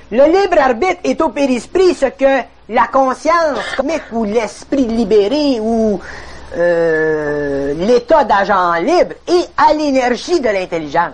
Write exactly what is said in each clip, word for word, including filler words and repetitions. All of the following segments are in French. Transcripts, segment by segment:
Le libre arbitre est au périsprit ce que la conscience comique ou l'esprit libéré ou euh, l'état d'agent libre est à l'énergie de l'intelligence.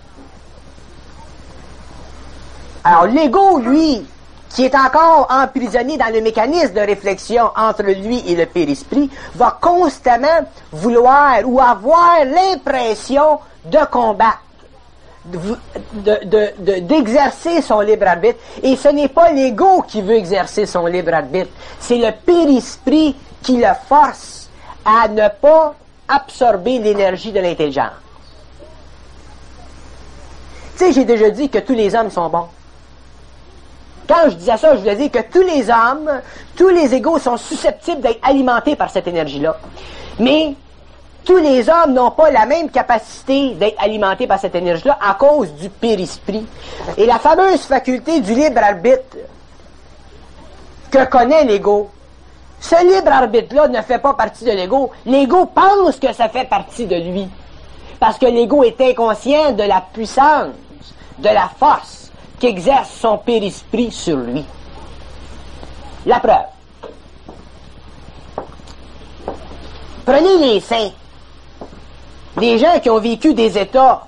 Alors l'ego, lui, qui est encore emprisonné dans le mécanisme de réflexion entre lui et le périsprit, va constamment vouloir ou avoir l'impression de combattre, de, de, de, d'exercer son libre arbitre. Et ce n'est pas l'ego qui veut exercer son libre arbitre, c'est le périsprit qui le force à ne pas absorber l'énergie de l'intelligence. Tu sais, j'ai déjà dit que tous les hommes sont bons. Quand je disais ça, je voulais dire que tous les hommes, tous les égos sont susceptibles d'être alimentés par cette énergie-là. Mais tous les hommes n'ont pas la même capacité d'être alimentés par cette énergie-là à cause du périsprit. Et la fameuse faculté du libre arbitre que connaît l'ego, ce libre arbitre-là ne fait pas partie de l'ego. L'ego pense que ça fait partie de lui. Parce que l'ego est inconscient de la puissance, de la force qu'exerce son périsprit sur lui. La preuve. Prenez les saints, des gens qui ont vécu des états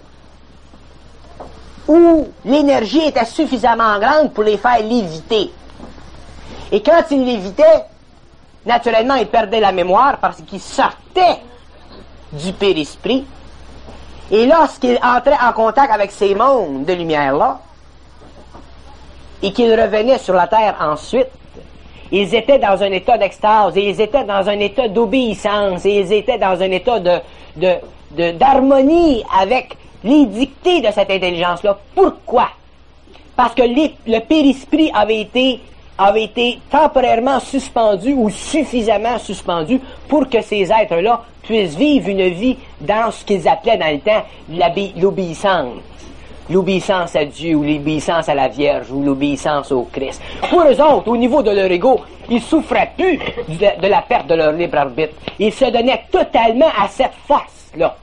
où l'énergie était suffisamment grande pour les faire léviter. Et quand ils lévitaient, naturellement, ils perdaient la mémoire parce qu'ils sortaient du périsprit. Et lorsqu'ils entraient en contact avec ces mondes de lumière-là, et qu'ils revenaient sur la terre ensuite, ils étaient dans un état d'extase, et ils étaient dans un état d'obéissance, et ils étaient dans un état de, de, de, d'harmonie avec les dictées de cette intelligence-là. Pourquoi? Parce que les, le périsprit avait été, avait été temporairement suspendu ou suffisamment suspendu pour que ces êtres-là puissent vivre une vie dans ce qu'ils appelaient dans le temps l'obéissance. L'obéissance à Dieu, ou l'obéissance à la Vierge, ou l'obéissance au Christ. Pour eux autres, au niveau de leur ego, ils souffraient plus de, de la perte de leur libre arbitre. Ils se donnaient totalement à cette force-là.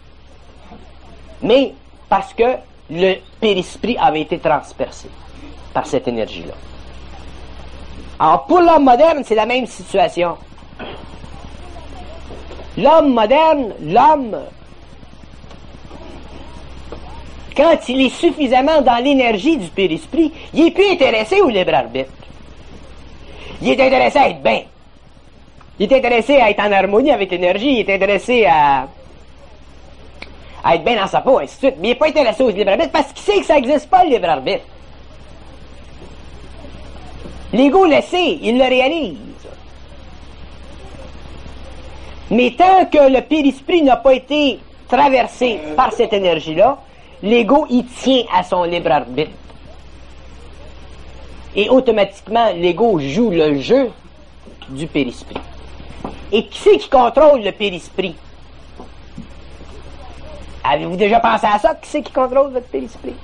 Mais parce que le périsprit avait été transpercé par cette énergie-là. Alors, pour l'homme moderne, c'est la même situation. L'homme moderne, l'homme... quand il est suffisamment dans l'énergie du périsprit, il est plus intéressé au libre arbitre. Il est intéressé à être bien. Il est intéressé à être en harmonie avec l'énergie. Il est intéressé à, à être bien dans sa peau, ainsi de suite. Mais il n'est pas intéressé au libre arbitre parce qu'il sait que ça n'existe pas, le libre arbitre. L'ego le sait, il le réalise. Mais tant que le périsprit n'a pas été traversé par cette énergie-là, l'ego, il tient à son libre arbitre. Et automatiquement, l'ego joue le jeu du périsprit. Et qui c'est qui contrôle le périsprit? Avez-vous déjà pensé à ça? Qui c'est qui contrôle votre périsprit?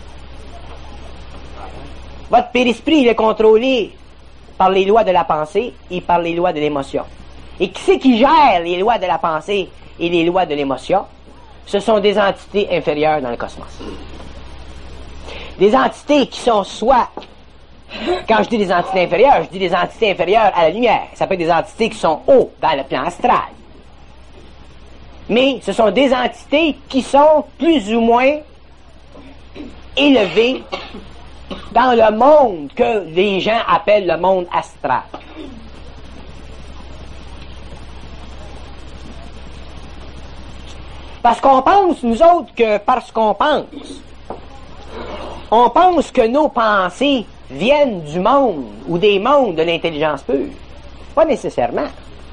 Votre périsprit, il est contrôlé par les lois de la pensée et par les lois de l'émotion. Et qui c'est qui gère les lois de la pensée et les lois de l'émotion? Ce sont des entités inférieures dans le cosmos. Des entités qui sont soit, quand je dis des entités inférieures, je dis des entités inférieures à la lumière. Ça peut être des entités qui sont haut dans le plan astral. Mais ce sont des entités qui sont plus ou moins élevées dans le monde que les gens appellent le monde astral. Parce qu'on pense, nous autres, que parce qu'on pense, on pense que nos pensées viennent du monde ou des mondes de l'intelligence pure. Pas nécessairement.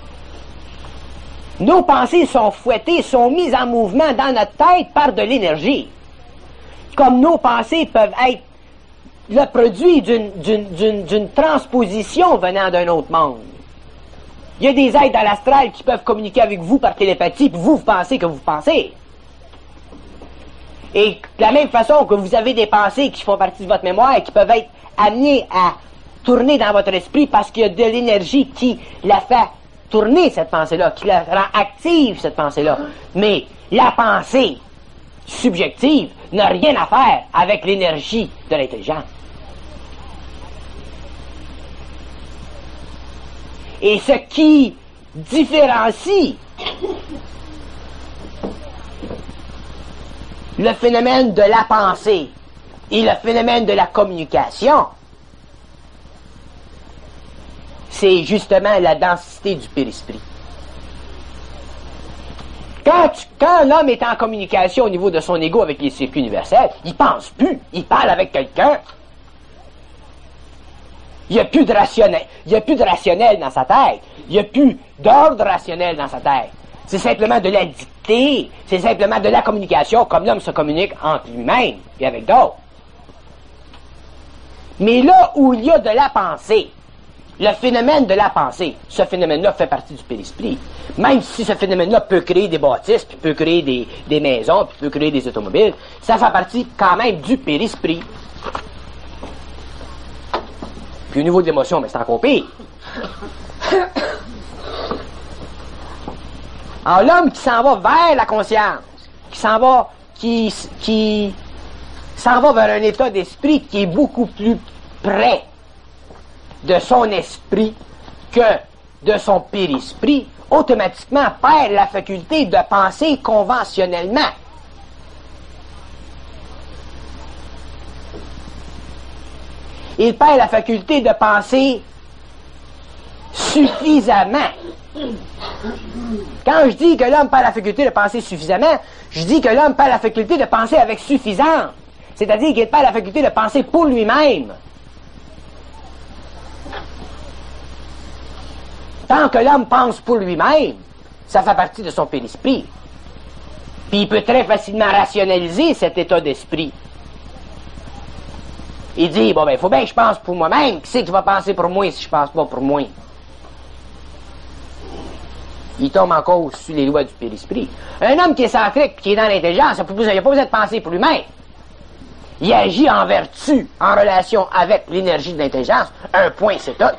Nos pensées sont fouettées, sont mises en mouvement dans notre tête par de l'énergie. Comme nos pensées peuvent être le produit d'une, d'une, d'une, d'une transposition venant d'un autre monde. Il y a des êtres dans l'astral qui peuvent communiquer avec vous par télépathie, puis vous, vous pensez que vous pensez. Et de la même façon que vous avez des pensées qui font partie de votre mémoire et qui peuvent être amenées à tourner dans votre esprit parce qu'il y a de l'énergie qui la fait tourner, cette pensée-là, qui la rend active, cette pensée-là. Mais la pensée subjective n'a rien à faire avec l'énergie de l'intelligence. Et ce qui différencie le phénomène de la pensée et le phénomène de la communication, c'est justement la densité du périsprit. Quand, tu, quand l'homme est en communication au niveau de son ego avec les circuits universels, il pense plus, il parle avec quelqu'un. Il n'y a plus de rationnel, il n'y a plus de rationnel dans sa tête, il n'y a plus d'ordre rationnel dans sa tête. C'est simplement de la dictée, c'est simplement de la communication, comme l'homme se communique entre lui-même et avec d'autres. Mais là où il y a de la pensée, le phénomène de la pensée, ce phénomène-là fait partie du périsprit. Même si ce phénomène-là peut créer des bâtisses, puis peut créer des, des maisons, puis peut créer des automobiles, ça fait partie quand même du périsprit. Puis au niveau de l'émotion, mais c'est encore pire. Alors l'homme qui s'en va vers la conscience, qui s'en va, qui, qui s'en va vers un état d'esprit qui est beaucoup plus près de son esprit que de son périsprit, automatiquement perd la faculté de penser conventionnellement. Il perd la faculté de penser suffisamment. Quand je dis que l'homme perd la faculté de penser suffisamment, je dis que l'homme perd la faculté de penser avec suffisance. C'est-à-dire qu'il perd la faculté de penser pour lui-même. Tant que l'homme pense pour lui-même, ça fait partie de son périsprit. Puis il peut très facilement rationaliser cet état d'esprit. Il dit, bon ben, il faut bien que je pense pour moi-même. Qui c'est qui va penser pour moi si je pense pas pour moi? Il tombe en cause sur les lois du périsprit. Un homme qui est centrique, qui est dans l'intelligence, il n'a pas besoin de penser pour lui-même. Il agit en vertu, en relation avec l'énergie de l'intelligence. Un point, c'est tout.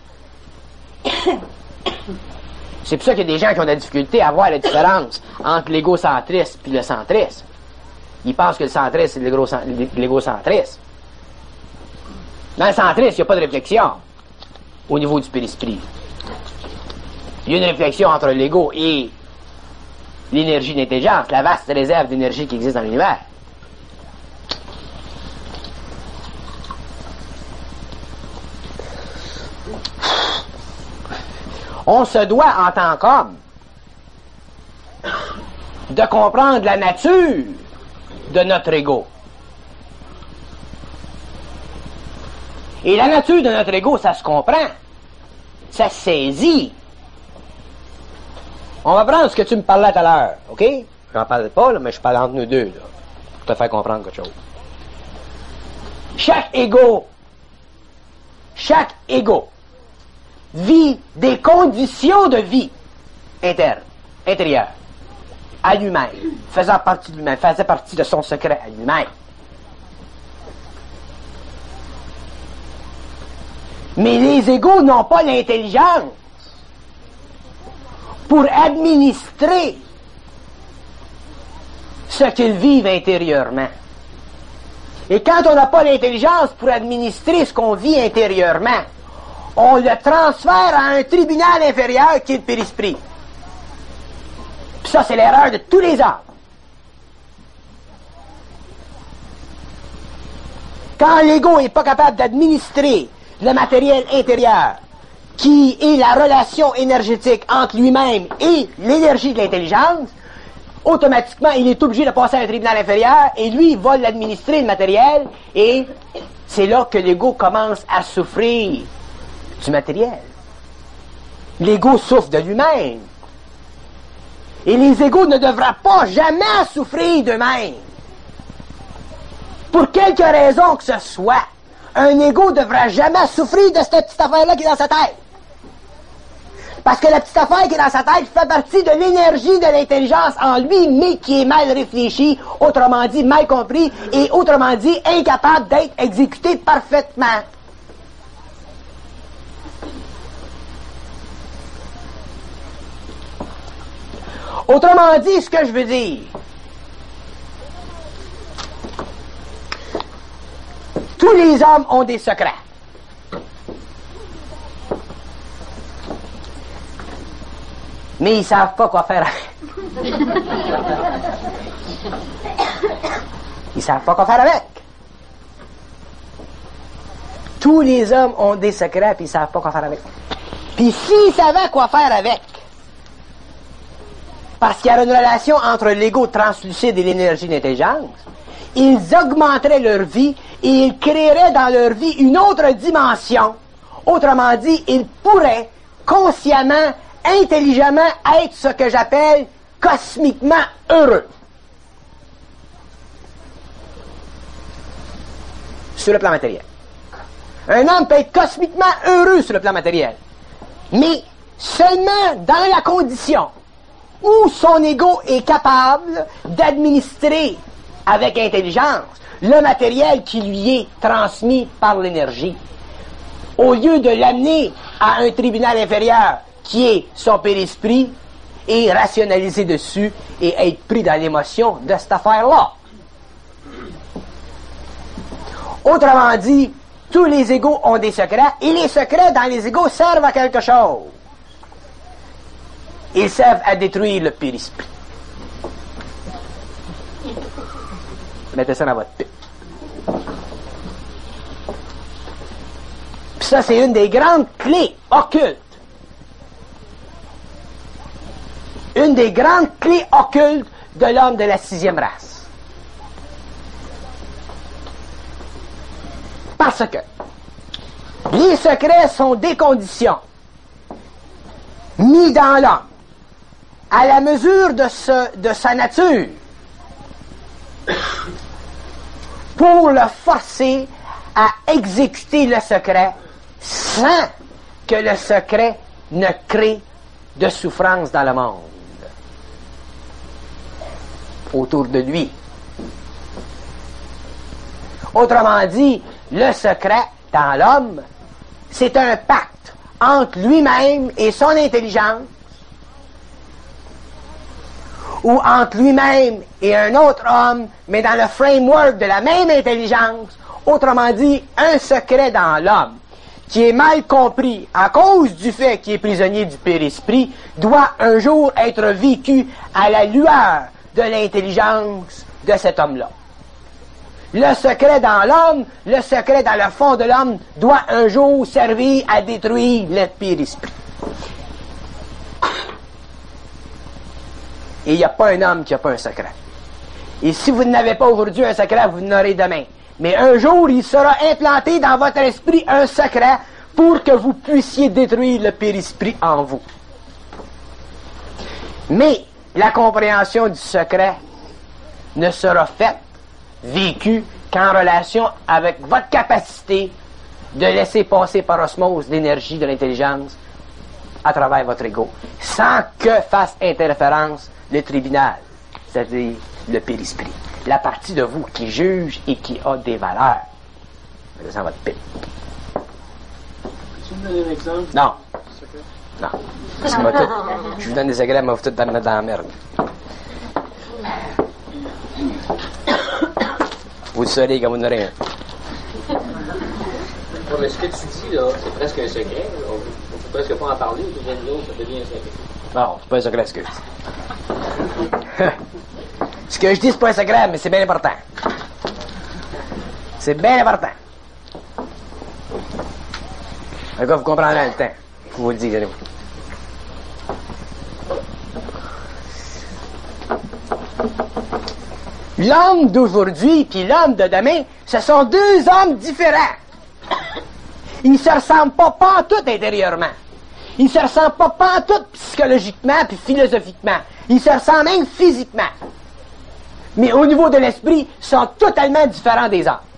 C'est pour ça qu'il y a des gens qui ont de la difficulté à voir la différence entre l'égocentrisme et le centrisme. Ils pensent que le centrisme, c'est l'égocentrisme. Dans le centrisme, il n'y a pas de réflexion au niveau du périsprit. Il y a une réflexion entre l'ego et l'énergie d'intelligence, la vaste réserve d'énergie qui existe dans l'univers. On se doit, en tant qu'homme, de comprendre la nature de notre ego. Et la nature de notre ego, ça se comprend. Ça se saisit. On va prendre ce que tu me parlais tout à l'heure, OK? J'en parlais pas, là, mais je parle entre nous deux, là, pour te faire comprendre quelque chose. Chaque ego, chaque ego, vit des conditions de vie interne, intérieure, à lui-même, faisant partie de lui-même, faisait partie de son secret à lui-même. Mais les égos n'ont pas l'intelligence pour administrer ce qu'ils vivent intérieurement. Et quand on n'a pas l'intelligence pour administrer ce qu'on vit intérieurement, on le transfère à un tribunal inférieur qui est le périsprit. Puis ça, c'est l'erreur de tous les hommes. Quand l'ego n'est pas capable d'administrer le matériel intérieur, qui est la relation énergétique entre lui-même et l'énergie de l'intelligence, automatiquement, il est obligé de passer à un tribunal inférieur, et lui, il va l'administrer, le matériel, et c'est là que l'ego commence à souffrir du matériel. L'ego souffre de lui-même. Et les égos ne devraient pas jamais souffrir d'eux-mêmes. Pour quelque raison que ce soit, un ego ne devrait jamais souffrir de cette petite affaire-là qui est dans sa tête. Parce que la petite affaire qui est dans sa tête fait partie de l'énergie de l'intelligence en lui, mais qui est mal réfléchie, autrement dit mal compris, et autrement dit incapable d'être exécutée parfaitement. Autrement dit, ce que je veux dire, tous les hommes ont des secrets. Mais ils ne savent pas quoi faire avec. Ils ne savent pas quoi faire avec. Tous les hommes ont des secrets, puis ils ne savent pas quoi faire avec. Puis s'ils savaient quoi faire avec, parce qu'il y a une relation entre l'ego translucide et l'énergie d'intelligence, ils augmenteraient leur vie et ils créeraient dans leur vie une autre dimension. Autrement dit, ils pourraient consciemment, intelligemment être ce que j'appelle cosmiquement heureux. Sur le plan matériel. Un homme peut être cosmiquement heureux sur le plan matériel, mais seulement dans la condition où son ego est capable d'administrer avec intelligence le matériel qui lui est transmis par l'énergie. Au lieu de l'amener à un tribunal inférieur qui est son périsprit et rationaliser dessus et être pris dans l'émotion de cette affaire-là. Autrement dit, tous les égos ont des secrets et les secrets dans les égos servent à quelque chose. Ils servent à détruire le périsprit. Mettez ça dans votre pipe. Puis ça, c'est une des grandes clés occultes. Une des grandes clés occultes de l'homme de la sixième race. Parce que les secrets sont des conditions mis dans l'homme à la mesure de, ce, de sa nature pour le forcer à exécuter le secret sans que le secret ne crée de souffrance dans le monde autour de lui. Autrement dit, le secret dans l'homme, c'est un pacte entre lui-même et son intelligence, ou entre lui-même et un autre homme, mais dans le framework de la même intelligence. Autrement dit, un secret dans l'homme qui est mal compris à cause du fait qu'il est prisonnier du périsprit doit un jour être vécu à la lueur de l'intelligence de cet homme-là. Le secret dans l'homme, le secret dans le fond de l'homme doit un jour servir à détruire le périsprit. Et il n'y a pas un homme qui n'a pas un secret. Et si vous n'avez pas aujourd'hui un secret, vous n'aurez demain. Mais un jour, il sera implanté dans votre esprit un secret pour que vous puissiez détruire le périsprit en vous. Mais la compréhension du secret ne sera faite, vécue, qu'en relation avec votre capacité de laisser passer par osmose l'énergie de l'intelligence à travers votre ego, sans que fasse interférence le tribunal, c'est-à-dire le périsprit, la partie de vous qui juge et qui a des valeurs. Mettez ça dans votre pipe. Peux-tu me donner un exemple? Non. Non. Parce que moi, tout, je vous donne des secrets, mais vous tout dans, dans la merde. Vous le saurez quand vous n'aurez un. Non, mais ce que tu dis, là, c'est presque un secret. On ne peut presque pas en parler. Nous, ça devient un secret. Non, c'est pas un secret, excuse. Ce que je dis, c'est pas un secret, mais c'est bien important. C'est bien important. Un gars, vous comprendrez le temps. Je vous le dis, allez-vous. L'homme d'aujourd'hui puis l'homme de demain, ce sont deux hommes différents. Ils ne se ressemblent pas pantoute intérieurement. Ils ne se ressemblent pas pantoute psychologiquement puis philosophiquement. Ils se ressemblent même physiquement. Mais au niveau de l'esprit, ils sont totalement différents des hommes.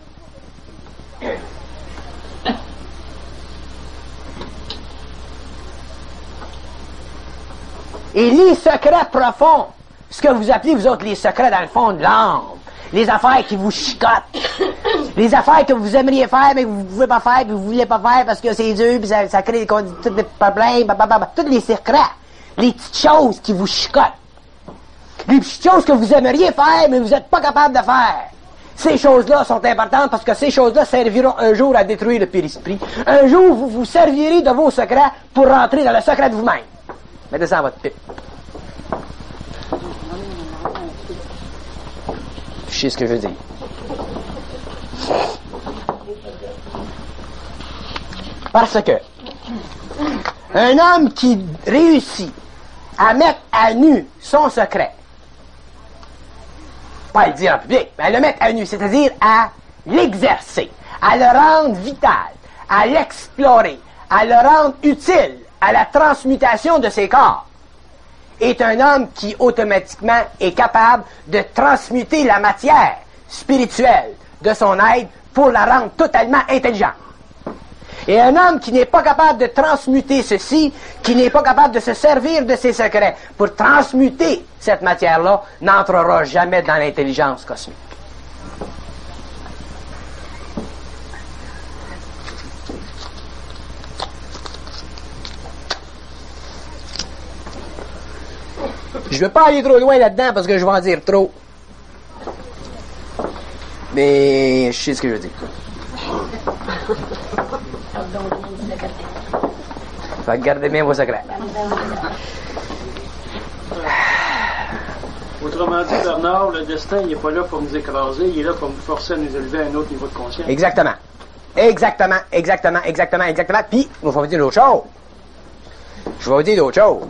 Et les secrets profonds, ce que vous appelez, vous autres, les secrets dans le fond de l'âme, les affaires qui vous chicotent, les affaires que vous aimeriez faire, mais que vous ne pouvez pas faire, puis vous ne voulez pas faire parce que c'est dur, puis ça, ça crée des, tous des problèmes, blablabla, tous les secrets, les petites choses qui vous chicotent, les petites choses que vous aimeriez faire, mais vous n'êtes pas capable de faire. Ces choses-là sont importantes parce que ces choses-là serviront un jour à détruire le périsprit. Un jour, vous vous servirez de vos secrets pour rentrer dans le secret de vous-même. Mettez ça dans votre pipe. Je sais ce que je veux dire. Parce que un homme qui réussit à mettre à nu son secret, pas le dire en public, mais à le mettre à nu, c'est-à-dire à l'exercer, à le rendre vital, à l'explorer, à le rendre utile à la transmutation de ses corps, est un homme qui automatiquement est capable de transmuter la matière spirituelle de son être pour la rendre totalement intelligente. Et un homme qui n'est pas capable de transmuter ceci, qui n'est pas capable de se servir de ses secrets pour transmuter cette matière-là, n'entrera jamais dans l'intelligence cosmique. Je ne veux pas aller trop loin là-dedans parce que je vais en dire trop. Mais je sais ce que je veux dire. Fait que gardez bien vos secrets. Autrement dit, Bernard, le destin, il n'est pas là pour nous écraser, il est là pour nous forcer à nous élever à un autre niveau de conscience. Exactement. Exactement, exactement, exactement, exactement. Puis, je vais vous dire d'autres choses. Je vais vous dire d'autres choses.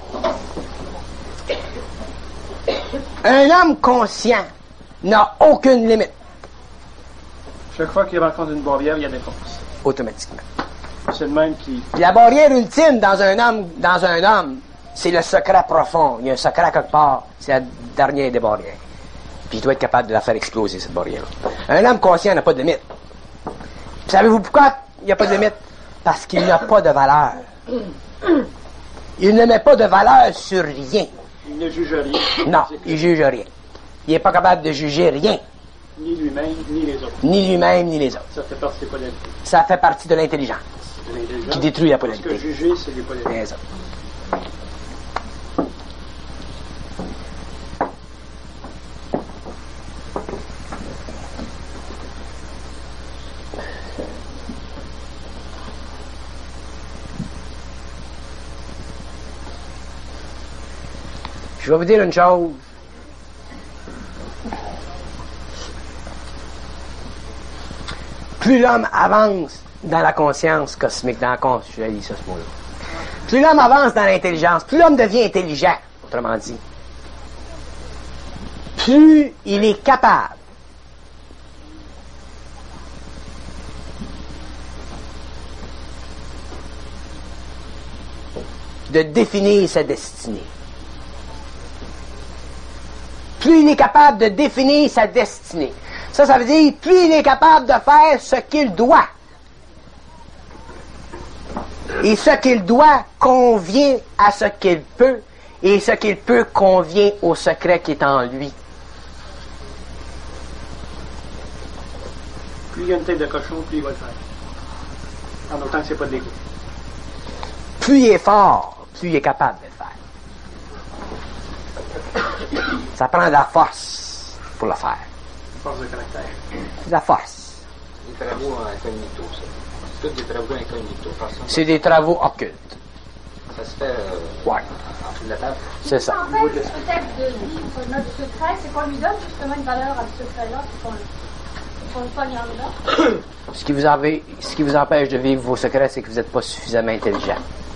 Un homme conscient n'a aucune limite. Chaque fois qu'il rencontre une barrière, il y a des forces. Automatiquement. C'est le même qui... La barrière ultime dans un homme, dans un homme, c'est le secret profond. Il y a un secret quelque part. C'est la dernière des barrières. Puis il doit être capable de la faire exploser, cette barrière-là. Un homme conscient n'a pas de limite. Puis savez-vous pourquoi il n'y a pas de limite? Parce qu'il n'a pas de valeur. Il ne met pas de valeur sur rien. Il ne juge rien. Non, il juge rien. Il n'est pas capable de juger rien. Ni lui-même, ni les autres. Ni lui-même, ni les autres. Ça fait partie des polarités. Ça fait partie de l'intelligence. De l'intelligence. Qui détruit la Parce polarité. que juger, c'est des polarités. Les autres. Je vais vous dire une chose. Plus l'homme avance dans la conscience cosmique, dans la conscience, je lis ça ce mot-là. Plus l'homme avance dans l'intelligence, plus l'homme devient intelligent, autrement dit. Plus il est capable de définir sa destinée. Plus il est capable de définir sa destinée. Ça, ça veut dire, plus il est capable de faire ce qu'il doit. Et ce qu'il doit convient à ce qu'il peut, et ce qu'il peut convient au secret qui est en lui. Plus il y a une tête de cochon, plus il va le faire. En autant que c'est pas de l'ego. Plus il est fort, plus il est capable de le faire. Ça prend de la force pour le faire. Force de caractère. De la force. Des travaux incognito, ça. C'est tous des travaux incognito. C'est des travaux occultes. Ça se fait euh, Ouais. en dessous de la table. C'est ça. En fait, peut-être de vivre notre secret, c'est qu'on lui donne justement une valeur à ce secret-là, c'est qu'on qu'on le pogne en dedans. Ce qui vous avez, ce qui vous empêche de vivre vos secrets, c'est que vous n'êtes pas suffisamment intelligent.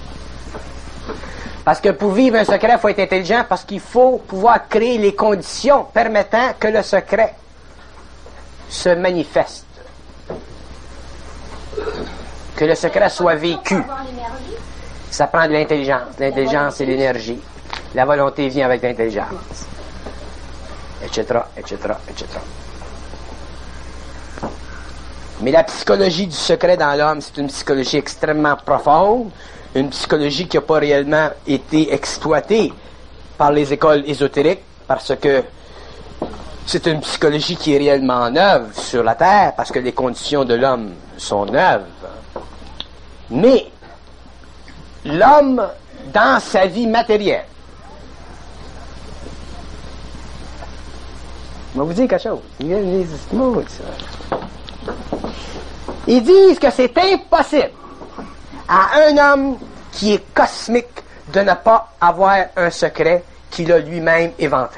Parce que pour vivre un secret, il faut être intelligent parce qu'il faut pouvoir créer les conditions permettant que le secret se manifeste. Que le secret soit vécu. Ça prend de l'intelligence. L'intelligence, c'est l'énergie. La volonté vient avec l'intelligence. Etc., et cetera, et cetera. Mais la psychologie du secret dans l'homme, c'est une psychologie extrêmement profonde, une psychologie qui n'a pas réellement été exploitée par les écoles ésotériques, parce que c'est une psychologie qui est réellement neuve sur la Terre, parce que les conditions de l'homme sont neuves. Mais l'homme, dans sa vie matérielle, je vais vous dire quelque chose. Ils disent que c'est impossible à un homme qui est cosmique de ne pas avoir un secret qu'il a lui-même éventré.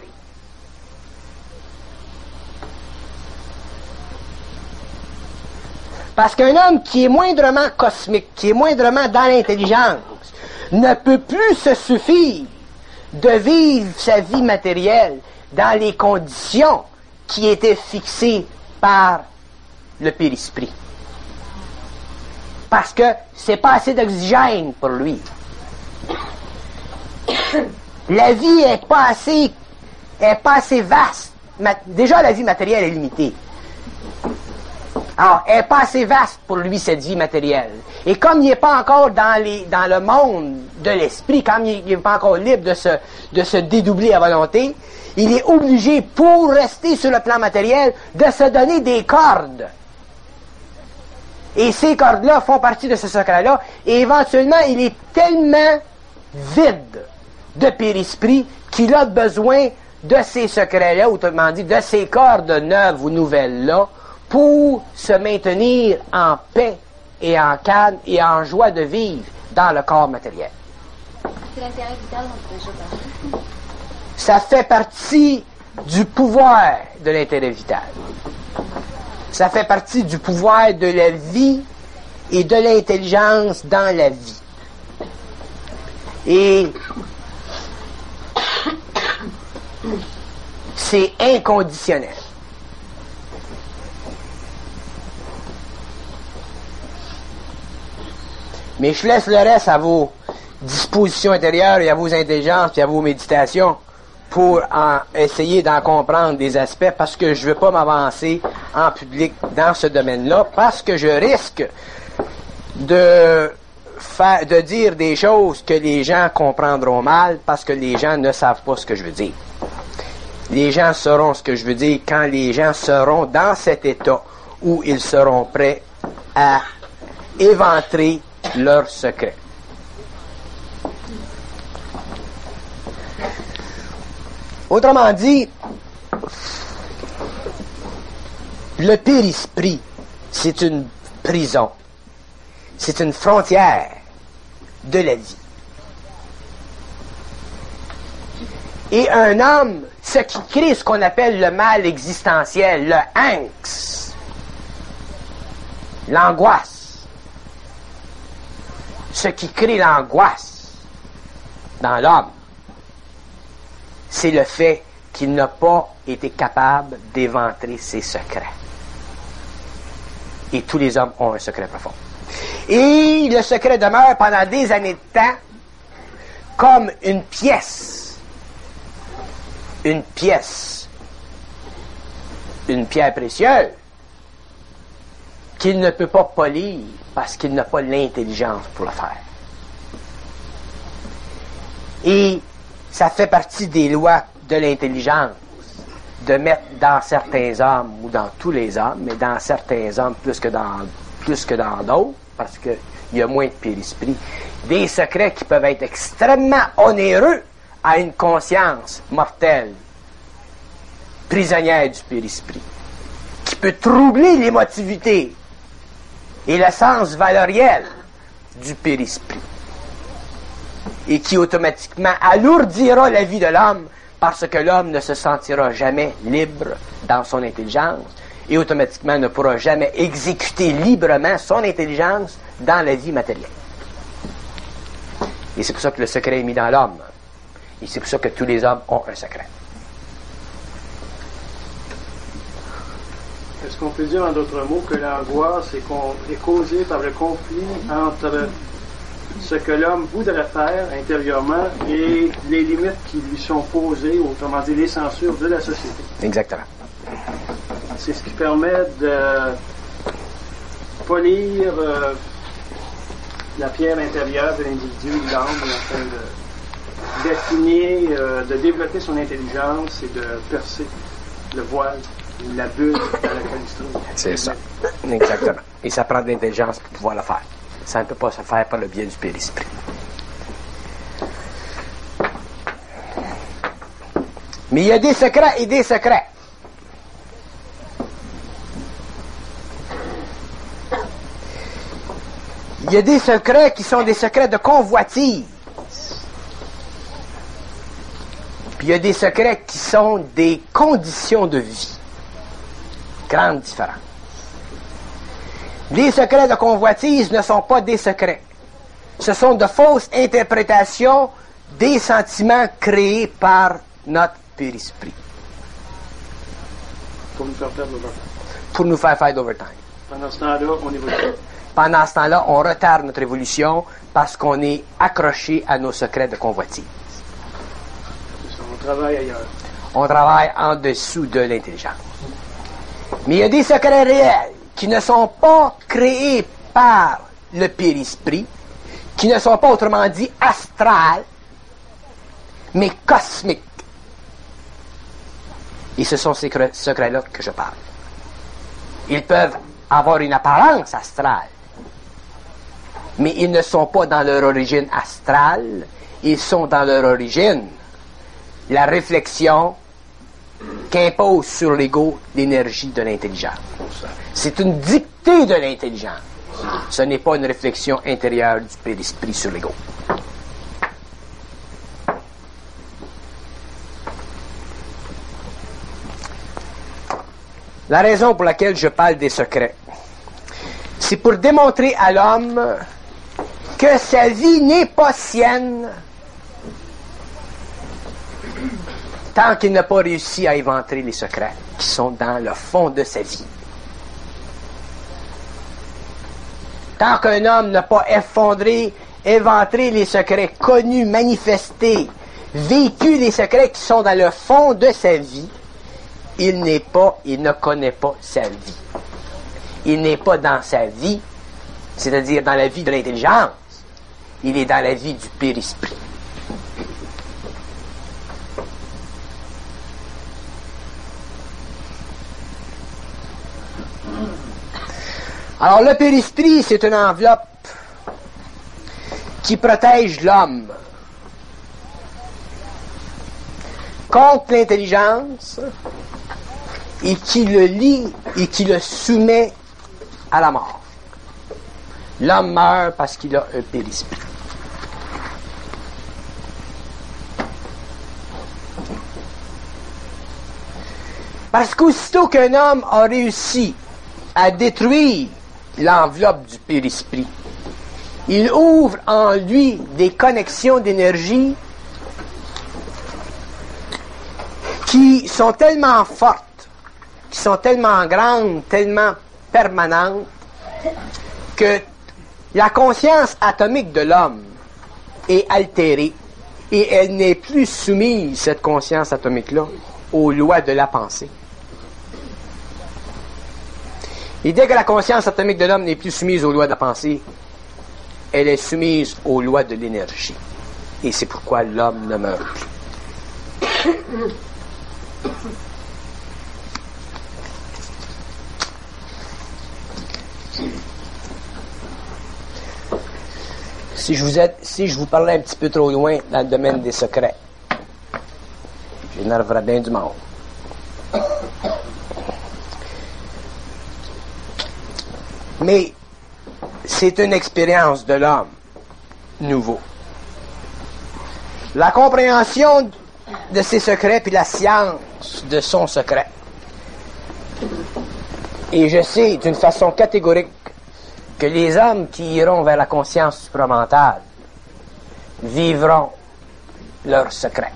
Parce qu'un homme qui est moindrement cosmique, qui est moindrement dans l'intelligence, ne peut plus se suffire de vivre sa vie matérielle dans les conditions qui étaient fixées par le périsprit. Parce que c'est pas assez d'oxygène pour lui. La vie est pas assez, est pas assez vaste. Déjà, la vie matérielle est limitée. Alors, elle n'est pas assez vaste pour lui, cette vie matérielle. Et comme il n'est pas encore dans, les, dans le monde de l'esprit, comme il n'est pas encore libre de se, de se dédoubler à volonté, il est obligé, pour rester sur le plan matériel, de se donner des cordes. Et ces cordes-là font partie de ce secret-là. Et éventuellement, il est tellement vide de périsprit qu'il a besoin de ces secrets-là, autrement dit, de ces cordes neuves ou nouvelles-là, pour se maintenir en paix et en calme et en joie de vivre dans le corps matériel. C'est l'intérêt vital dont je parle. Ça fait partie du pouvoir de l'intérêt vital. Ça fait partie du pouvoir de la vie et de l'intelligence dans la vie. Et c'est inconditionnel. Mais je laisse le reste à vos dispositions intérieures et à vos intelligences et à vos méditations pour en essayer d'en comprendre des aspects, parce que je ne veux pas m'avancer en public dans ce domaine-là, parce que je risque de faire, de dire des choses que les gens comprendront mal, parce que les gens ne savent pas ce que je veux dire. Les gens sauront ce que je veux dire quand les gens seront dans cet état où ils seront prêts à éventrer leur secret. Autrement dit, le périsprit, c'est une prison. C'est une frontière de la vie. Et un homme, ce qui crée ce qu'on appelle le mal existentiel, le angst, l'angoisse, ce qui crée l'angoisse dans l'homme, c'est le fait qu'il n'a pas été capable d'éventrer ses secrets. Et tous les hommes ont un secret profond. Et le secret demeure pendant des années de temps comme une pièce. Une pièce. Une pierre précieuse qu'il ne peut pas polir parce qu'il n'a pas l'intelligence pour le faire. Et ça fait partie des lois de l'intelligence de mettre dans certains hommes, ou dans tous les hommes, mais dans certains hommes plus que dans, plus que dans d'autres, parce qu'il y a moins de périsprit, des secrets qui peuvent être extrêmement onéreux à une conscience mortelle, prisonnière du périsprit, qui peut troubler l'émotivité et le sens valoriel du périsprit, et qui automatiquement alourdira la vie de l'homme parce que l'homme ne se sentira jamais libre dans son intelligence et automatiquement ne pourra jamais exécuter librement son intelligence dans la vie matérielle. Et c'est pour ça que le secret est mis dans l'homme. Et c'est pour ça que tous les hommes ont un secret. Est-ce qu'on peut dire en d'autres mots que l'angoisse est, con- est causée par le conflit entre ce que l'homme voudrait faire intérieurement et les limites qui lui sont posées, autrement dit les censures de la société? Exactement. C'est ce qui permet de polir euh, la pierre intérieure de l'individu, de l'âme, afin de, d'affiner, euh, de développer son intelligence et de percer le voile, la bulle dans laquelle il se trouve. C'est ça. Exactement. Et ça prend de l'intelligence pour pouvoir le faire. Ça ne peut pas se faire par le biais du périsprit. Mais il y a des secrets et des secrets. Il y a des secrets qui sont des secrets de convoitise. Puis il y a des secrets qui sont des conditions de vie. Grande différence. Les secrets de convoitise ne sont pas des secrets. Ce sont de fausses interprétations des sentiments créés par notre périsprit. Pour nous faire perdre le temps. Pour nous faire faire d'overtime. Pendant ce temps-là, on évolue. Pendant ce temps-là, on retarde notre évolution parce qu'on est accroché à nos secrets de convoitise. On travaille ailleurs. On travaille en dessous de l'intelligence. Mais il y a des secrets réels qui ne sont pas créés par le périsprit, qui ne sont pas, autrement dit, astrales, mais cosmiques. Et ce sont ces secrets-là que je parle. Ils peuvent avoir une apparence astrale, mais ils ne sont pas dans leur origine astrale, ils sont dans leur origine la réflexion qu'impose sur l'ego l'énergie de l'intelligence. C'est une dictée de l'intelligence. Ce n'est pas une réflexion intérieure du périsprit sur l'ego. La raison pour laquelle je parle des secrets, c'est pour démontrer à l'homme que sa vie n'est pas sienne tant qu'il n'a pas réussi à inventer les secrets qui sont dans le fond de sa vie. Tant qu'un homme n'a pas effondré, inventé les secrets connus, manifestés, vécu les secrets qui sont dans le fond de sa vie, il n'est pas, il ne connaît pas sa vie. Il n'est pas dans sa vie, c'est-à-dire dans la vie de l'intelligence. Il est dans la vie du périsprit. Alors, le périsprit, c'est une enveloppe qui protège l'homme contre l'intelligence et qui le lie et qui le soumet à la mort. L'homme meurt parce qu'il a un périsprit. Parce qu'aussitôt qu'un homme a réussi à détruire l'enveloppe du périsprit, il ouvre en lui des connexions d'énergie qui sont tellement fortes, qui sont tellement grandes, tellement permanentes, que la conscience atomique de l'homme est altérée et elle n'est plus soumise, cette conscience atomique-là, aux lois de la pensée. Et dès que la conscience atomique de l'homme n'est plus soumise aux lois de la pensée, elle est soumise aux lois de l'énergie. Et c'est pourquoi l'homme ne meurt plus. Si je vous aide, si je vous parlais un petit peu trop loin dans le domaine des secrets, j'énerverais bien du monde. Mais c'est une expérience de l'homme nouveau. La compréhension de ses secrets puis la science de son secret. Et je sais d'une façon catégorique que les hommes qui iront vers la conscience supramentale vivront leurs secrets.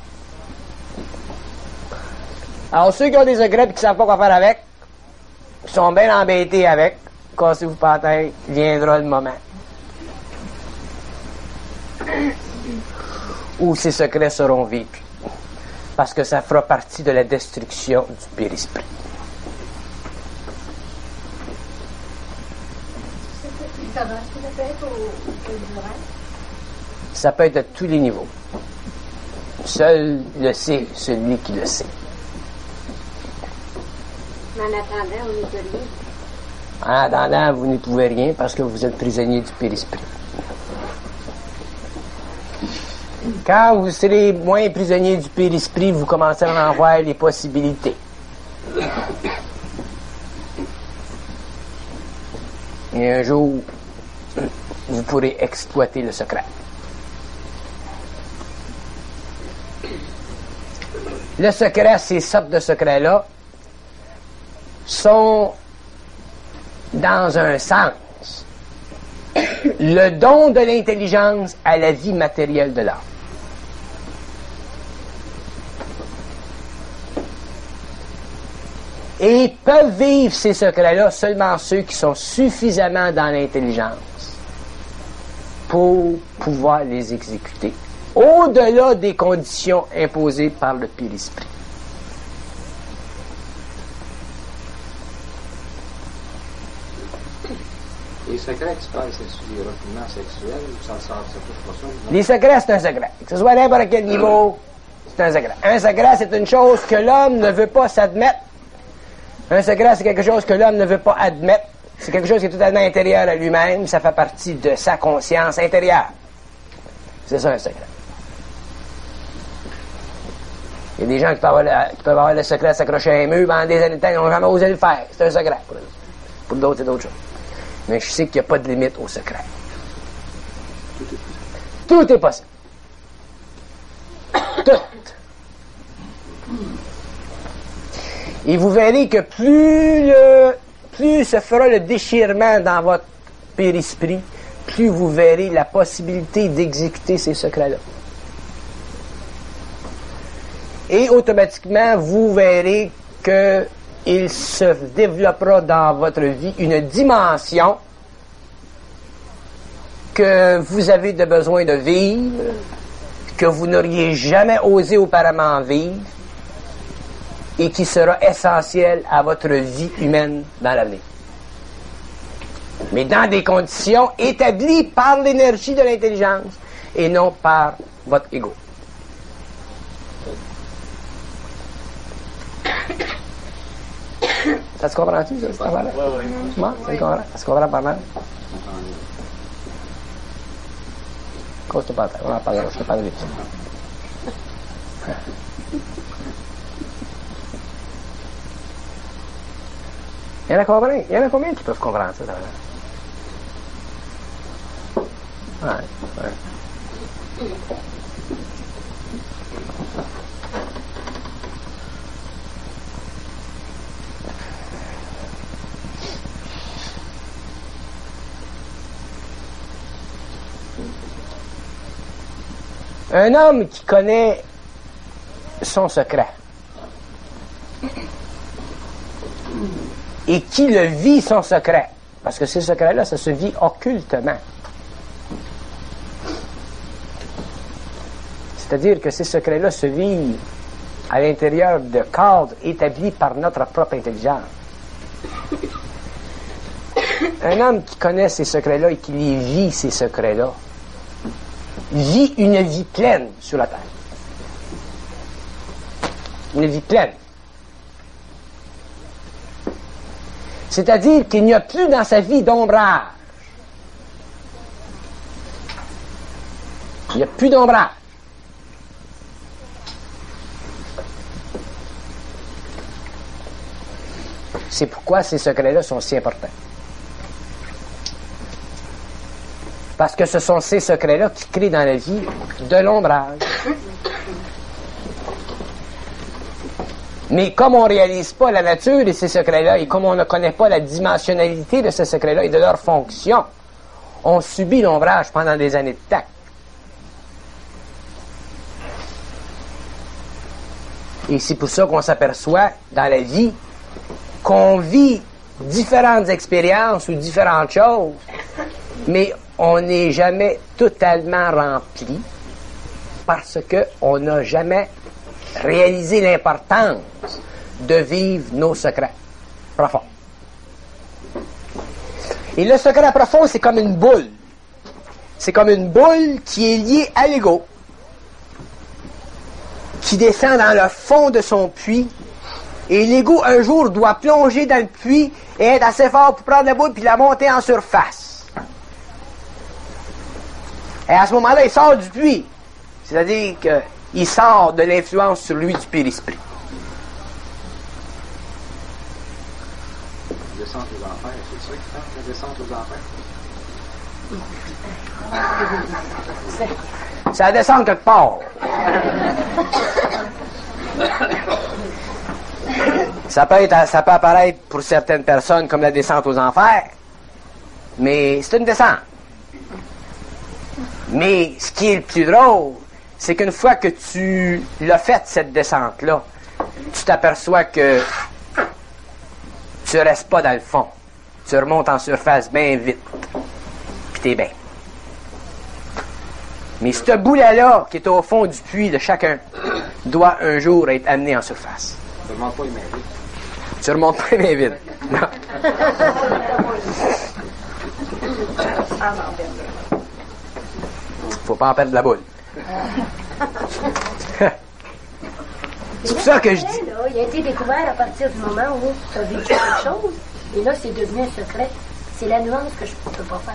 Alors ceux qui ont des secrets et qui ne savent pas quoi faire avec, sont bien embêtés avec. Cassez-vous pas la tête, viendra le moment où ces secrets seront vécus. Parce que ça fera partie de la destruction du périsprit. Ça peut être au, au durant? Ça peut être à tous les niveaux. Seul le sait celui qui le sait. Mais en attendant, on n'est de rien. En attendant, vous ne pouvez rien parce que vous êtes prisonnier du périsprit. Quand vous serez moins prisonnier du périsprit, vous commencerez à en voir les possibilités. Et un jour, vous pourrez exploiter le secret. Le secret, ces sortes de secrets-là, sont, dans un sens, le don de l'intelligence à la vie matérielle de l'âme. Et peuvent vivre ces secrets-là seulement ceux qui sont suffisamment dans l'intelligence pour pouvoir les exécuter, au-delà des conditions imposées par le périsprit. Les secrets qui se passent, c'est sur les raffinements sexuels ou ça sort, ça touche pas ça? Non? Les secrets, c'est un secret. Que ce soit à n'importe quel niveau, c'est un secret. Un secret, c'est une chose que l'homme ne veut pas s'admettre. Un secret, c'est quelque chose que l'homme ne veut pas admettre. C'est quelque chose qui est totalement intérieur à lui-même. Ça fait partie de sa conscience intérieure. C'est ça, un secret. Il y a des gens qui peuvent avoir le, qui peuvent avoir le secret de s'accrocher à un mur pendant des années de temps, ils n'ont jamais osé le faire. C'est un secret pour eux. Pour d'autres, c'est d'autres choses. Mais je sais qu'il n'y a pas de limite au secret. Tout est possible. Tout. Et vous verrez que plus le, plus se fera le déchirement dans votre périsprit, plus vous verrez la possibilité d'exécuter ces secrets-là. Et automatiquement, vous verrez qu'il se développera dans votre vie une dimension que vous avez de besoin de vivre, que vous n'auriez jamais osé auparavant vivre, et qui sera essentiel à votre vie humaine dans l'avenir. Mais dans des conditions établies par l'énergie de l'intelligence et non par votre ego. Ça se comprend-tu, ça, cette affaire-là? Oui, oui. Moi, ça se comprend? Ça se comprend pas mal? Cause te parle, on en parlera, je te parle vite. Il y en a combien? Il y en a combien qui peuvent comprendre ça? Ouais, ouais. Un homme qui connaît son secret et qui le vit son secret, parce que ces secrets-là, ça se vit occultement. C'est-à-dire que ces secrets-là se vivent à l'intérieur de cadres établis par notre propre intelligence. Un homme qui connaît ces secrets-là et qui les vit, ces secrets-là, vit une vie pleine sur la terre. Une vie pleine. C'est-à-dire qu'il n'y a plus dans sa vie d'ombrage. Il n'y a plus d'ombrage. C'est pourquoi ces secrets-là sont si importants. Parce que ce sont ces secrets-là qui créent dans la vie de l'ombrage. Mais comme on ne réalise pas la nature de ces secrets-là et comme on ne connaît pas la dimensionnalité de ces secrets-là et de leur fonction, on subit l'ombrage pendant des années de temps. Et c'est pour ça qu'on s'aperçoit dans la vie qu'on vit différentes expériences ou différentes choses, mais on n'est jamais totalement rempli parce qu'on n'a jamais réalisé l'importance de vivre nos secrets profonds. Et le secret profond, c'est comme une boule. C'est comme une boule qui est liée à l'ego, qui descend dans le fond de son puits, et l'ego, un jour, doit plonger dans le puits et être assez fort pour prendre la boule puis la monter en surface. Et à ce moment-là, il sort du puits. C'est-à-dire qu'il sort de l'influence sur lui du périsprit. Descente aux enfers, c'est ça qui fait la descente aux enfers? Ça descend quelque part. Ça peut être, ça peut apparaître pour certaines personnes comme la descente aux enfers, mais c'est une descente. Mais ce qui est le plus drôle, c'est qu'une fois que tu l'as faite, cette descente-là, tu t'aperçois que tu restes pas dans le fond. Tu remontes en surface bien vite. Puis t'es bien. Mais ce boulet-là, qui est au fond du puits de chacun, doit un jour être amené en surface. Tu remontes pas les mains vides. Tu remontes pas les mains vides. Non. Faut pas en perdre la boule. C'est pour ça que je dis. Là, il a été découvert à partir du moment où tu as vécu quelque chose, et là, c'est devenu un secret. C'est la nuance que je ne peux pas faire.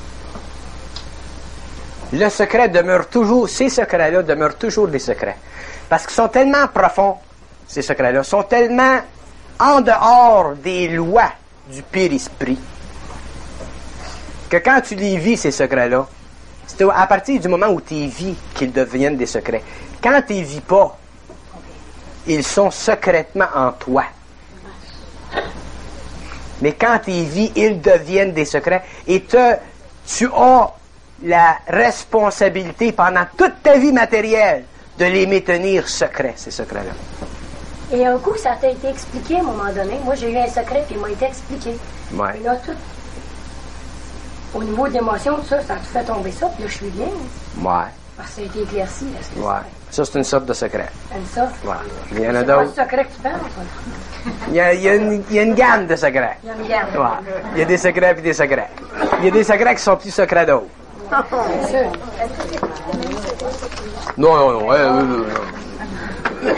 Le secret demeure toujours, ces secrets-là demeurent toujours des secrets. Parce qu'ils sont tellement profonds, ces secrets-là, sont tellement en dehors des lois du pire esprit, que quand tu les vis, ces secrets-là, c'est à partir du moment où tu les vis qu'ils deviennent des secrets. Quand tu les vis pas, ils sont secrètement en toi. Mais quand tu les vis, ils deviennent des secrets. Et te, tu as la responsabilité pendant toute ta vie matérielle de les maintenir secrets, ces secrets-là. Et un coup, ça t'a été expliqué à un moment donné. Moi, j'ai eu un secret, puis il m'a été expliqué. Ouais. Et là, tout, au niveau de l'émotion, ça, ça a tout fait tomber ça, puis là, je suis bien. Ouais. Parce que ça a été éclairci. Là, ce que Ouais. Ça, c'est une sorte de secret. c'est. Une sorte. Ouais. Il y en a C'est pas le d'autres. secret que tu parles, toi. Il y a, il y a une, il y a une gamme de secrets. Il y a une gamme. Ouais. Il y a des secrets et des secrets. Il y a des secrets qui sont plus secrets d'autres. C'est sûr. Non, non, non. Ouais, ouais, ouais, ouais.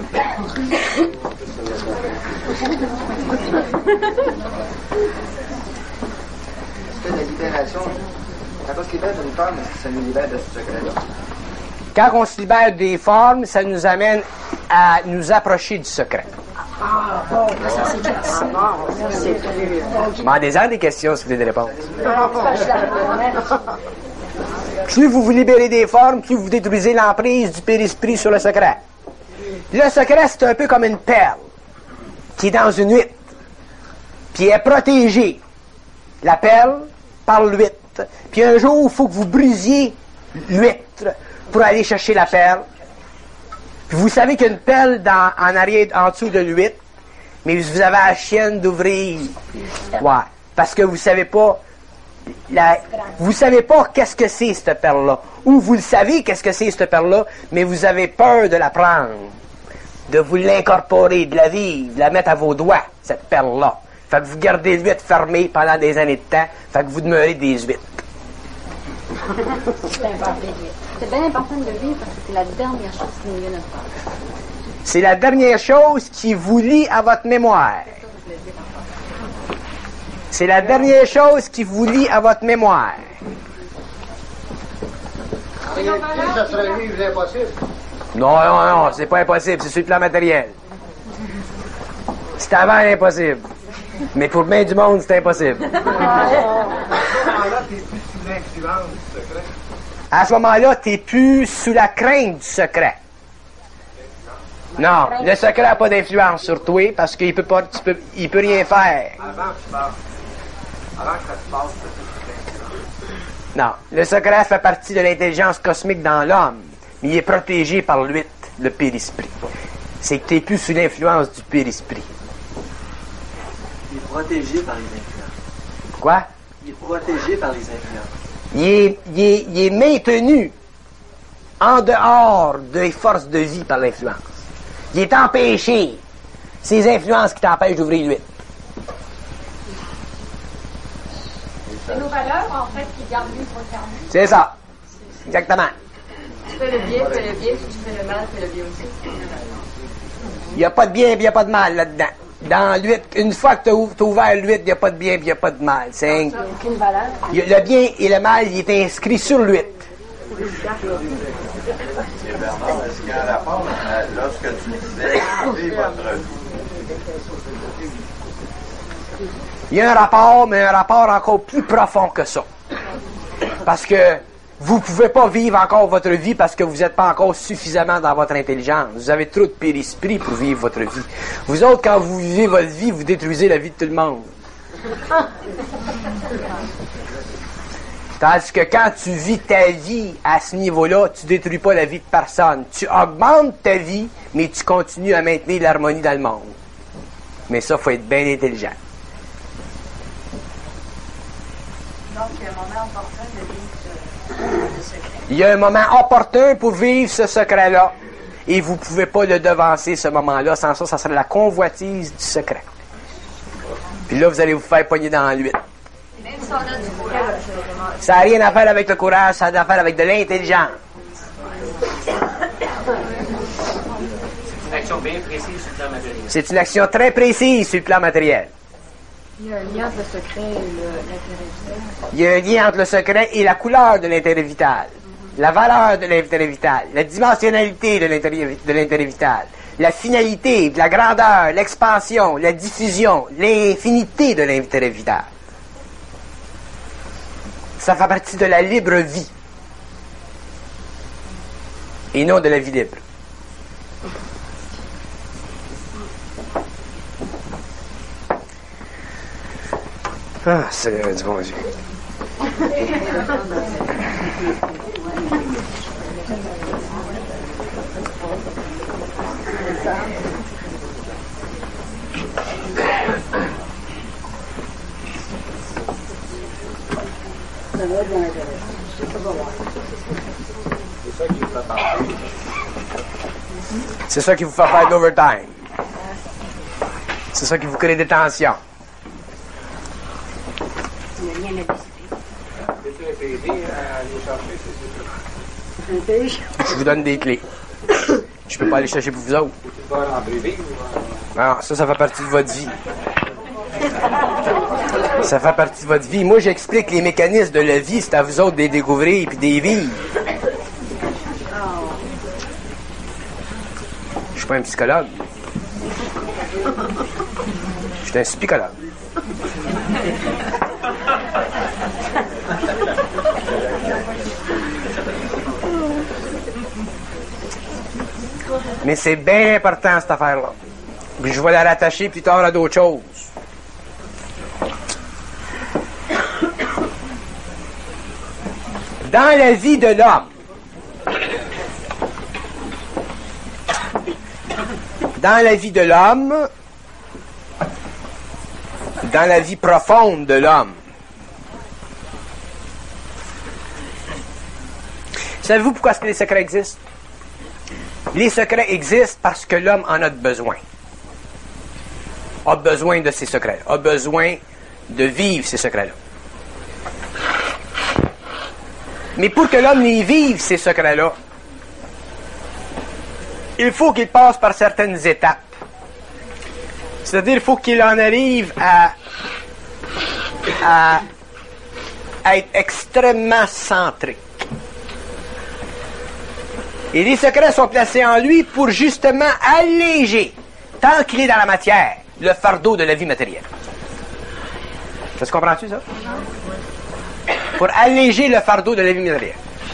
La libération, quand on se libère d'une forme, ça nous libère de ce secret-là. Quand on se libère des formes, ça nous amène à nous approcher du secret. Ah, bon, ça, c'est classe. Demandez-en des questions si vous voulez des réponses. Je suis là. Plus vous vous libérez des formes, plus vous détruisez l'emprise du périsprit sur le secret. Le secret, c'est un peu comme une perle qui est dans une huître, puis elle est protégée, la perle, par l'huître. Puis un jour, il faut que vous brisiez l'huître pour aller chercher la perle. Puis vous savez qu'il y a une perle dans, en arrière, en dessous de l'huître, mais vous avez la chienne d'ouvrir. Ouais. Parce que vous savez pas, la, vous savez pas qu'est-ce que c'est cette perle-là. Ou vous le savez qu'est-ce que c'est cette perle-là, mais vous avez peur de la prendre, de vous l'incorporer, de la vivre, de la mettre à vos doigts, cette perle-là. Fait que vous gardez l'huître fermée pendant des années de temps, fait que vous demeurez des huîtres. C'est bien important de le vivre parce que c'est la dernière chose qui nous vient de faire. C'est la dernière chose qui vous lie à votre mémoire. C'est la dernière chose qui vous lie à votre mémoire. Ça serait lui impossible. Non, non, non, c'est pas impossible, c'est sur le plan matériel. C'est avant l'impossible. Mais pour bien du monde, c'est impossible. À ce moment-là, t'es plus sous la crainte du secret. Non, le secret n'a pas d'influence sur toi parce qu'il peut pas, tu peux, il peut rien faire. Avant que tu passes, avant que ça se passe, c'est Non, le secret fait partie de l'intelligence cosmique dans l'homme, mais il est protégé par l'huître, le périsprit. C'est que t'es plus sous l'influence du périsprit. Il est protégé par les influences. Quoi? Il est protégé par les influences. Il est, il est, il est maintenu en dehors des forces de vie par l'influence. Il est empêché. C'est les influences qui t'empêchent d'ouvrir l'huître. C'est nos valeurs, en fait, qui gardent lui pour le faire lui. C'est ça. Exactement. Tu fais le bien, fais le bien. Si tu fais le mal, fais le bien aussi. Il n'y a pas de bien et il n'y a pas de mal là-dedans. Dans l'huître, une fois que tu as ouvert l'huître, il n'y a pas de bien et il n'y a pas de mal. C'est un... Aucune valeur. il y a- le bien et le mal, il est inscrit sur l'huître. Et Bernard, est-ce qu'il y a un rapport euh, lorsque tu disais vivez votre vie? Il y a un rapport, mais un rapport encore plus profond que ça. Parce que vous pouvez pas vivre encore votre vie parce que vous n'êtes pas encore suffisamment dans votre intelligence. Vous avez trop de périsprit pour vivre votre vie. Vous autres, quand vous vivez votre vie, vous détruisez la vie de tout le monde. Tandis que quand tu vis ta vie à ce niveau-là, tu détruis pas la vie de personne. Tu augmentes ta vie, mais tu continues à maintenir l'harmonie dans le monde. Mais ça, il faut être bien intelligent. Donc, il y a un moment opportun de vivre ce, ce secret. Il y a un moment opportun pour vivre ce secret-là. Et vous ne pouvez pas le devancer, ce moment-là. Sans ça, ça serait la convoitise du secret. Puis là, vous allez vous faire pogner dans l'huile. Même si on a du courage, ça n'a rien à faire avec le courage, ça a à faire avec de l'intelligence. C'est une action bien précise sur le plan matériel. C'est une action très précise sur le plan matériel. Il y a un lien entre le secret et l'intérêt vital. Il y a un lien entre le secret et la couleur de l'intérêt vital, mm-hmm. la valeur de l'intérêt vital, la dimensionnalité de l'intérêt, de l'intérêt vital, la finalité, la grandeur, l'expansion, la diffusion, l'infinité de l'intérêt vital. Ça fait partie de la libre vie et non de la vie libre. Ah, c'est du bon Dieu. C'est ça qui vous fait faire de l'overtime. C'est ça qui vous crée des tensions. Je vous donne des clés. Je peux pas aller chercher pour vous autres. Non, ça, ça fait partie de votre vie. Ça fait partie de votre vie. Moi, j'explique les mécanismes de la vie. C'est à vous autres de les découvrir et de les vivre. Je suis pas un psychologue. Je suis un spicologue. Mais c'est bien important, cette affaire-là. Puis je vais la rattacher plus tard à d'autres choses. Dans la vie de l'homme, dans la vie de l'homme, dans la vie profonde de l'homme, savez-vous pourquoi est-ce que les secrets existent? Les secrets existent parce que l'homme en a besoin. A besoin de ces secrets. A besoin de vivre ces secrets-là. Mais pour que l'homme les vive, ces secrets-là, il faut qu'il passe par certaines étapes. C'est-à-dire qu'il faut qu'il en arrive à, à, à être extrêmement centré. Et les secrets sont placés en lui pour justement alléger, tant qu'il est dans la matière, le fardeau de la vie matérielle. Ça se comprend-tu, ça? Pour alléger le fardeau de la vie matérielle.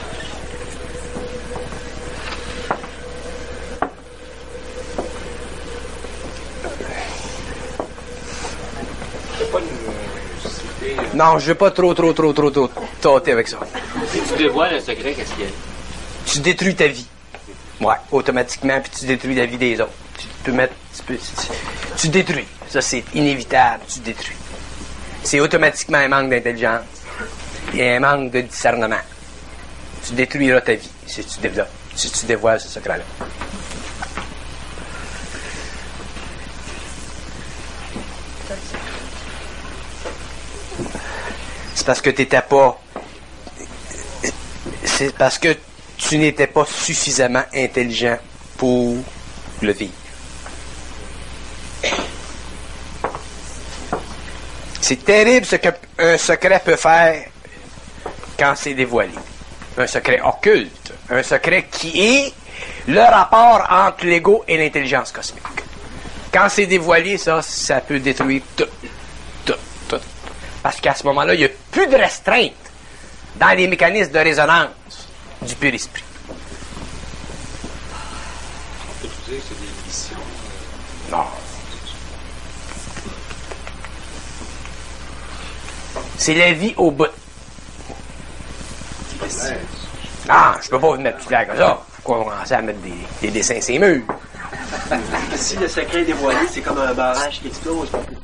Non, je ne veux pas trop, trop, trop, trop, trop tâter avec ça. Si tu dévoiles le secret, qu'est-ce qu'il y a? Tu détruis ta vie. Ouais, automatiquement, puis tu détruis la vie des autres. Tu peux mettre... Tu, peux, tu, tu détruis. Ça, c'est inévitable. Tu détruis. C'est automatiquement un manque d'intelligence et un manque de discernement. Tu détruiras ta vie si tu développes, si tu dévoiles ce secret-là. C'est parce que tu n'étais pas... C'est parce que tu n'étais pas suffisamment intelligent pour le vivre. C'est terrible ce qu'un secret peut faire quand c'est dévoilé. Un secret occulte. Un secret qui est le rapport entre l'ego et l'intelligence cosmique. Quand c'est dévoilé, ça, ça peut détruire tout. Tout, tout. Parce qu'à ce moment-là, il n'y a plus de restreinte dans les mécanismes de résonance du pur esprit. On peut dire que c'est des missions. Non. C'est la vie au bout. Ouais. Ah, je peux pas vous mettre plus clair que ça. Faut qu'on commence à mettre des, des dessins sur les murs. Si le secret est dévoilé, c'est comme un barrage qui explose. On peut